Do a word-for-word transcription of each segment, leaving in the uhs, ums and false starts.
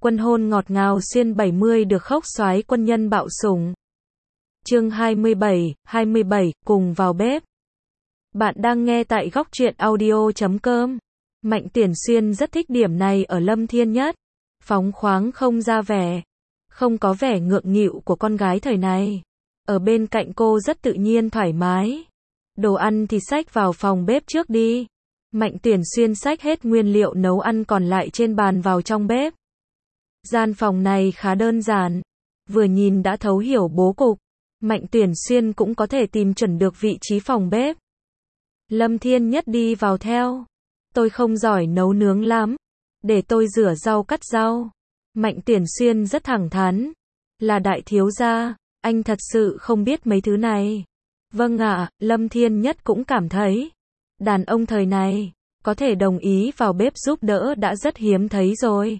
Quân hôn ngọt ngào xuyên bảy mươi được khóc soái quân nhân bạo sủng. Chương hai mươi bảy, hai mươi bảy, cùng vào bếp. Bạn đang nghe tại góc truyện audio chấm com. Mạnh Tiền Xuyên rất thích điểm này ở Lâm Thiên Nhất. Phóng khoáng không ra vẻ. Không có vẻ ngượng nghịu của con gái thời này. Ở bên cạnh cô rất tự nhiên thoải mái. Đồ ăn thì xách vào phòng bếp trước đi. Mạnh Tiền Xuyên xách hết nguyên liệu nấu ăn còn lại trên bàn vào trong bếp. Gian phòng này khá đơn giản. Vừa nhìn đã thấu hiểu bố cục. Mạnh Tiền Xuyên cũng có thể tìm chuẩn được vị trí phòng bếp. Lâm Thiên Nhất đi vào theo. Tôi không giỏi nấu nướng lắm. Để tôi rửa rau cắt rau. Mạnh Tiền Xuyên rất thẳng thắn. Là đại thiếu gia, anh thật sự không biết mấy thứ này. Vâng ạ, Lâm Thiên Nhất cũng cảm thấy. Đàn ông thời này, có thể đồng ý vào bếp giúp đỡ đã rất hiếm thấy rồi.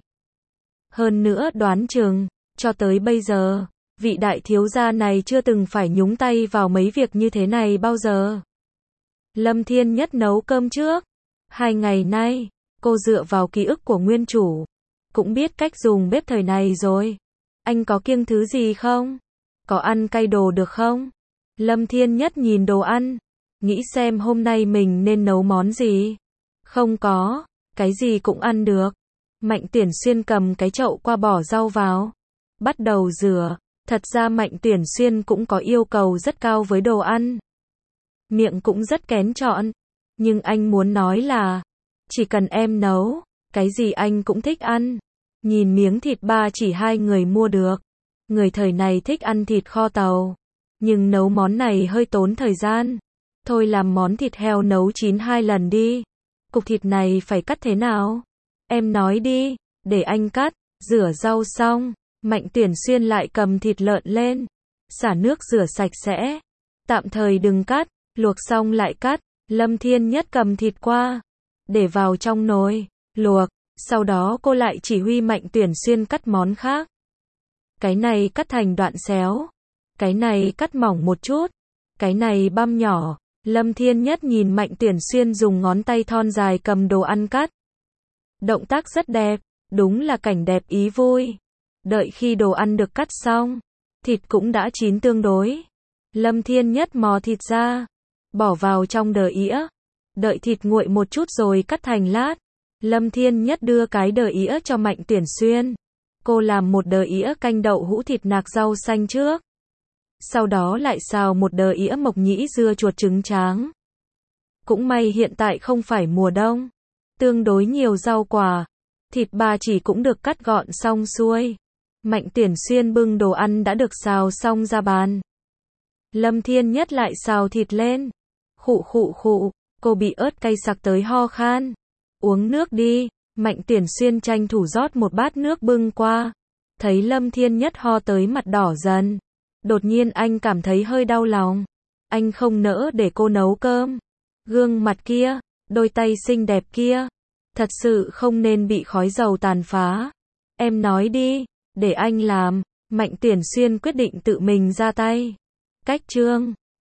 Hơn nữa đoán chừng, cho tới bây giờ, vị đại thiếu gia này chưa từng phải nhúng tay vào mấy việc như thế này bao giờ. Lâm Thiên Nhất nấu cơm trước. Hai ngày nay, cô dựa vào ký ức của nguyên chủ. Cũng biết cách dùng bếp thời này rồi. Anh có kiêng thứ gì không? Có ăn cay đồ được không? Lâm Thiên Nhất nhìn đồ ăn. Nghĩ xem hôm nay mình nên nấu món gì. Không có, cái gì cũng ăn được. Mạnh Tiền Xuyên cầm cái chậu qua bỏ rau vào. Bắt đầu rửa. Thật ra Mạnh Tiền Xuyên cũng có yêu cầu rất cao với đồ ăn. Miệng cũng rất kén chọn. Nhưng anh muốn nói là, chỉ cần em nấu, cái gì anh cũng thích ăn. Nhìn miếng thịt ba chỉ hai người mua được. Người thời này thích ăn thịt kho tàu. Nhưng nấu món này hơi tốn thời gian. Thôi làm món thịt heo nấu chín hai lần đi. Cục thịt này phải cắt thế nào? Em nói đi, để anh cắt. Rửa rau xong, Mạnh Tiền Xuyên lại cầm thịt lợn lên. Xả nước rửa sạch sẽ. Tạm thời đừng cắt, luộc xong lại cắt. Lâm Thiên Nhất cầm thịt qua. Để vào trong nồi, luộc. Sau đó cô lại chỉ huy Mạnh Tiền Xuyên cắt món khác. Cái này cắt thành đoạn xéo. Cái này cắt mỏng một chút. Cái này băm nhỏ. Lâm Thiên Nhất nhìn Mạnh Tiền Xuyên dùng ngón tay thon dài cầm đồ ăn cắt. Động tác rất đẹp, đúng là cảnh đẹp ý vui. Đợi khi đồ ăn được cắt xong, thịt cũng đã chín tương đối. Lâm Thiên Nhất mò thịt ra, bỏ vào trong đờ ĩa. Đợi thịt nguội một chút rồi cắt thành lát. Lâm Thiên Nhất đưa cái đờ ĩa cho Mạnh Tiền Xuyên. Cô làm một đờ ĩa canh đậu hũ thịt nạc rau xanh trước. Sau đó lại xào một đờ ĩa mộc nhĩ dưa chuột trứng tráng. Cũng may hiện tại không phải mùa đông. Tương đối nhiều rau quả. Thịt ba chỉ cũng được cắt gọn xong xuôi. Mạnh Tiền Xuyên bưng đồ ăn đã được xào xong ra bàn. Lâm Thiên Nhất lại xào thịt lên. Khụ khụ khụ, cô bị ớt cay sặc tới ho khan. Uống nước đi. Mạnh Tiền Xuyên tranh thủ rót một bát nước bưng qua. Thấy Lâm Thiên Nhất ho tới mặt đỏ dần. Đột nhiên anh cảm thấy hơi đau lòng. Anh không nỡ để cô nấu cơm. Gương mặt kia, đôi tay xinh đẹp kia, thật sự không nên bị khói dầu tàn phá. Em nói đi, để anh làm. Mạnh Tiền Xuyên quyết định tự mình ra tay. Cách chương